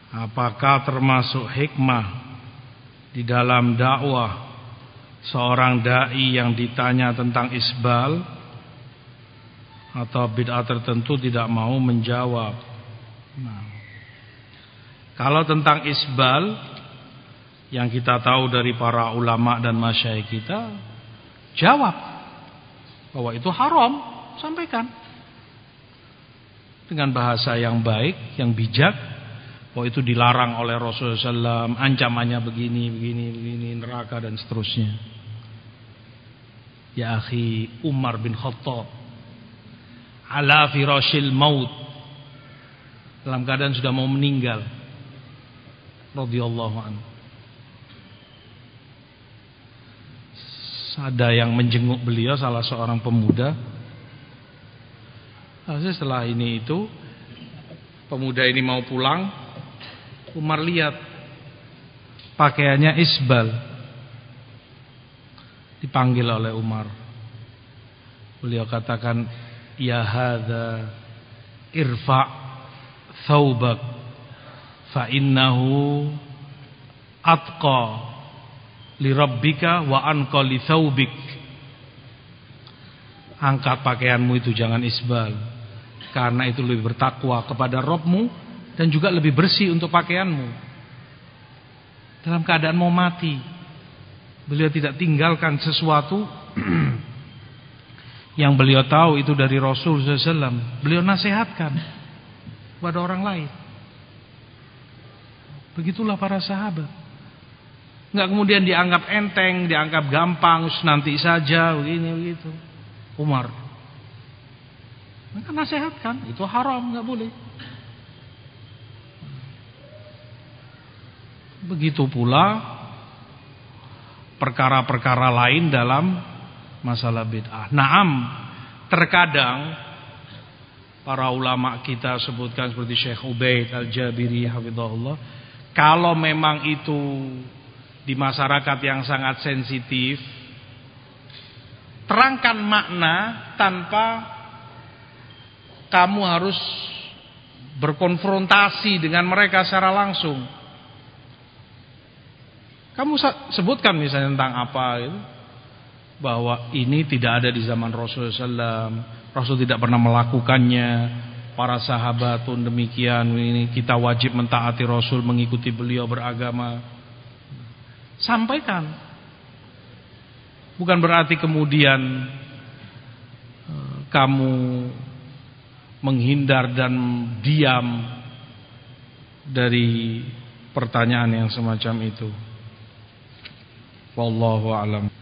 Apakah termasuk hikmah di dalam dakwah seorang dai yang ditanya tentang isbal atau bid'ah tertentu tidak mau menjawab? Nah, kalau tentang isbal yang kita tahu dari para ulama dan masyayikh kita, jawab bahwa itu haram, sampaikan dengan bahasa yang baik, yang bijak, bahwa itu dilarang oleh Rasulullah SAW, ancamannya begini, neraka dan seterusnya. Ya akhi, Umar bin Khattab ala firashil maut, dalam keadaan sudah mau meninggal, radhiyallahu anhu. Ada yang menjenguk beliau, salah seorang pemuda. Setelah ini itu pemuda ini mau pulang, Umar lihat pakaiannya isbal. Dipanggil oleh Umar. Beliau katakan, ya hadza irfa' thawbak fa innahu atqa li rabbika wa anqa li thawbik. Angkat pakaianmu itu, jangan isbal, karena itu lebih bertakwa kepada Rabbmu dan juga lebih bersih untuk pakaianmu. Dalam keadaan mau mati, beliau tidak tinggalkan sesuatu yang beliau tahu itu dari Rasulullah SAW. Beliau nasihatkan kepada orang lain. Begitulah para sahabat. Enggak kemudian dianggap enteng, dianggap gampang, nanti saja begini begitu. Umar, maka nasihatkan, itu haram, enggak boleh. Begitu pula perkara-perkara lain dalam masalah bid'ah. Naam, terkadang para ulama kita sebutkan seperti Syekh Ubaid Al-Jabiri hafizahullah, kalau memang itu di masyarakat yang sangat sensitif, terangkan makna tanpa kamu harus berkonfrontasi dengan mereka secara langsung. Kamu sebutkan misalnya tentang apa gitu, bahwa ini tidak ada di zaman Rasulullah SAW, Rasul tidak pernah melakukannya, para sahabat pun demikian, ini kita wajib mentaati Rasul, mengikuti beliau beragama. Sampaikan. Bukan berarti kemudian kamu menghindar dan diam dari pertanyaan yang semacam itu. Wallahu a'lam.